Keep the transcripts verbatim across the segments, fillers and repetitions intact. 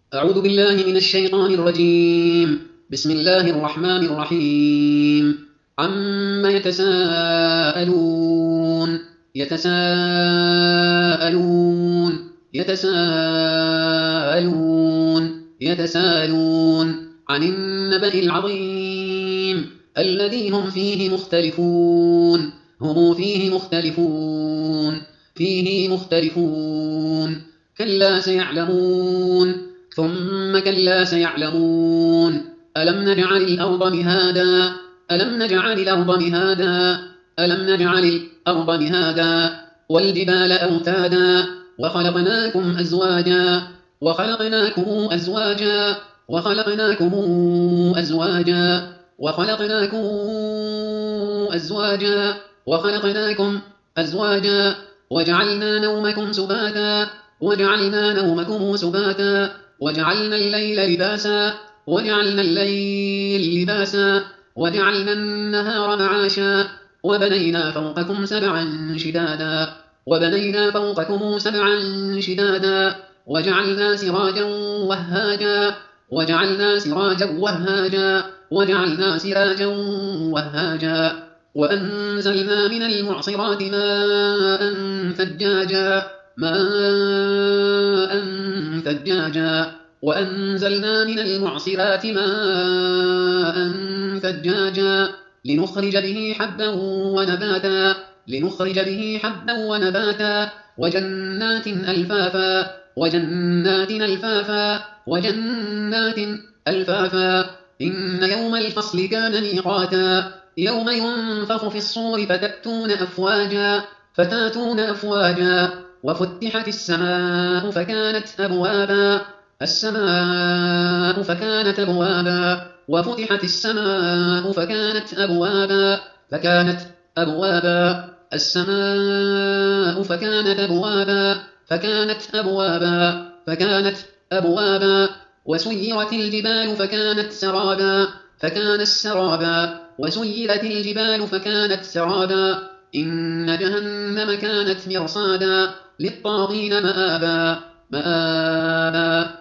أعوذ بالله من الشيطان الرجيم. بسم الله الرحمن الرحيم. عما يتساءلون يتساءلون يتساءلون يتساءلون عن النبأ العظيم الذي هم فيه مختلفون هم فيه مختلفون فيه مختلفون كلا سيعلمون ثم كلا سيعلمون ألم نجعل الأرض مهادا ألم نجعل الأرض مهادا ألم نجعل الأرض مهادا والجبال أوتادا وخلقناكم أزواجا وخلقناكم أزواجا وخلقناكم أزواجا وخلقناكم أزواجا وخلقناكم أزواجا وجعلنا نومكم سباتا وجعلنا نومكم سباتا وجعلنا الليل لباسا وجعلنا الليل لباسا وجعلنا النهار معاشا وبنينا فوقكم سبعا شدادا وبنينا فوقكم سبعا شدادا وجعلنا سراجا وهاجا وجعلنا سراجا وهاجا وجعلنا سراجا وهاجا وأنزلنا من المعصرات ماء ثجاجا ماء ثجاجا وأنزلنا من المعصرات ماء ثجاجا لنخرج به حبا ونباتا لنخرج به حبا ونباتا وجنات ألفافا وجنات ألفافا وجنات ألفافا إن يوم الفصل كان ميقاتا يوم ينفخ في الصور فتأتون أفواجا فتاتون أفواجا وفتحت السماء فكانت أبوابا السماء فكانت أبوابا وفتحت السماء فكانت أبوابا فكانت أبوابا السماء فكانت أبوابا فكانت أبوابا فكانت أبوابا وسيرت الجبال فكانت سرابا فكانت سرابا وسيرت الجبال فكانت سرابا إن جهنم كانت مرصادا للطاغين مآبا مآبا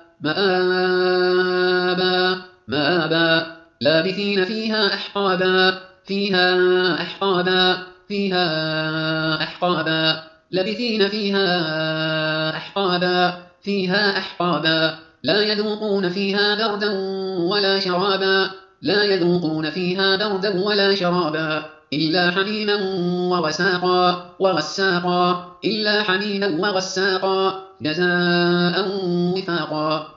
مآبا مآبا لابثين فيها أحقابا فيها أحقابا فيها أحقابا لابثين فيها أحقابا فيها أحقابا لا يذوقون فيها بردا ولا شرابا لا يذوقون فيها بردا ولا شرابا إلا حميما وغساقا وغساقا إلا حميما وغساقا جزاء وفاقا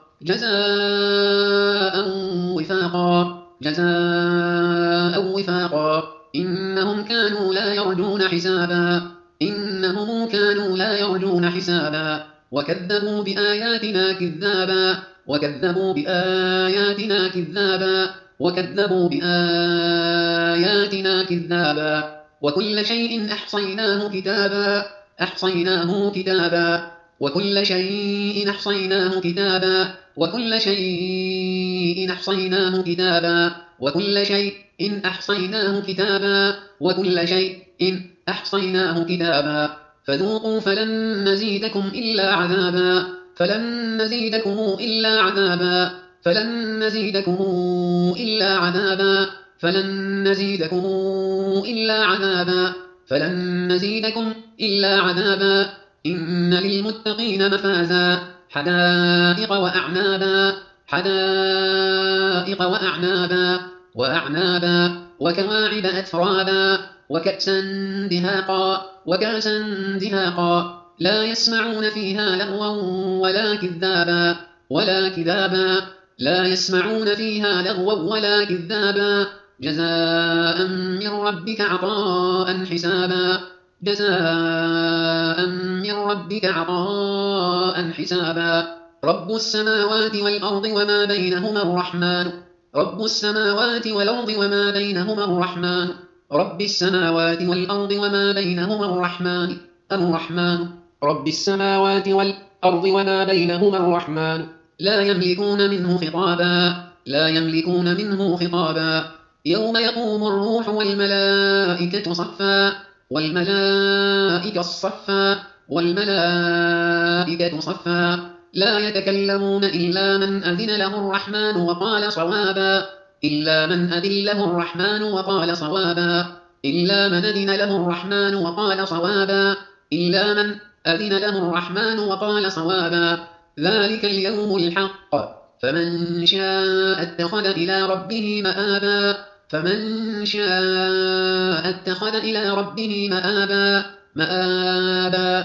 جزاء وفاقا جزاء وفاقا إنهم كانوا لا يرجون حسابا إنهم كانوا لا يرجون حسابا وكذبوا بآياتنا كذابا وكذبوا بآياتنا كذابا وكذبوا بآياتنا كذابا وكل شيء أحصيناه كتابا أحصيناه كتابا وكل شيء أحصيناه كتابا وكل شيء أحصيناه كتابا وكل شيء أحصيناه كتابا وكل شيء أحصيناه كتابا فذوقوا فلن نزيدكم إلا عذابا فلن نزيدكم إلا عذابا فلن نزيدكم إلا عذابا فلن نزيدكم إلا عذابا فلن نزيدكم إلا عذابا إن للمتقين مفازا حدائق وأعنابا حدائق وأعنابا وأعنابا وكواعب أترابا وكأسا دهاقا وكأسا دهاقا لا يسمعون فيها لغوا ولا كذابا ولا كذابا لا يسمعون فيها لغوا ولا كذابا جزاء من ربك عطاء حسابا جزاء من ربك عطاء حسابا رب السماوات والأرض وما بينهما الرحمن رب السماوات والأرض وما بينهما الرحمن رب السماوات والأرض وما بينهما الرحمن الرحمن رب السماوات والأرض وما بينهما الرحمن لا يملكون منه خطابا لا يملكون منه خطابا يوم يقوم الروح والملائكة صفا والملائكة صفا والملائكة صفا لا يتكلمون إلا من أذن له الرحمن وقال صوابا إلا من أذن له الرحمن وقال صوابا إلا من أذن له الرحمن وقال صوابا إلا من أذن له الرحمن وقال صوابا ذلك اليوم الحق فمن شاء اتخذ إلى ربه مآبا فمن شاء اتخذ إلى ربه مآبا مآبا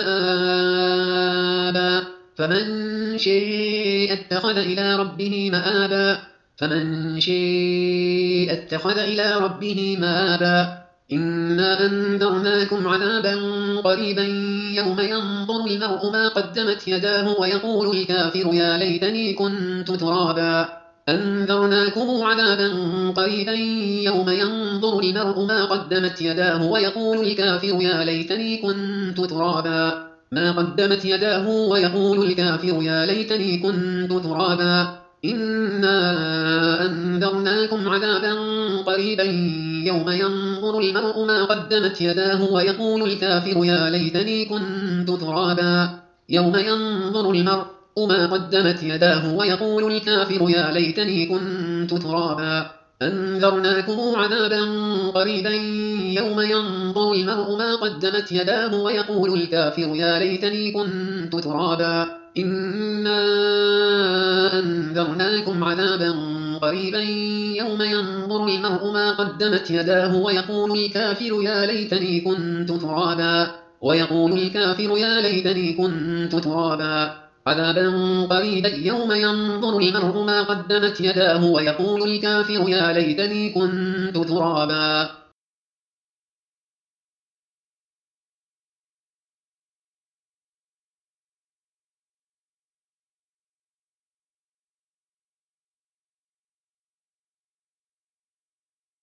مآبا فمن شاء اتخذ إلى ربه مآبا فمن شاء اتخذ إلى ربه مآبا إنا أنذرناكم عذابا قريبا يوم ينظر المرء ما قدمت يداه ويقول الكافر يا ليتني كنت ترابا أنذرناكم عذابا قريبا يوم ينظر المرء ما قدمت يداه ويقول الكافر يا ليتني كنت ترابا ما قدمت يداه ويقول الكافر يا ليتني كنت ترابا إنا أنذرناكم عذابا قريبا يوم ينظر المرء ما قدمت يداه ويقول الكافر يا ليتني كنت ترابا يوم ينظر المرء ما قدمت يداه ويقول الكافر يا ليتني كنت ترابا أنذرناكم عذابا قريبا يوم ينظر المرء ما قدمت يداه ويقول الكافر يا ليتني كنت ترابا إنا أنذرناكم عذابا قريبا يوم ينظر المرء ما قدمت يداه ويقول الكافر يا ليتني كنت ترابا ويقول الكافر يا ليتني كنت ترابا عذابا قريبا يوم ينظر المرء ما قدمت يداه ويقول الكافر يا ليتني كنت ترابا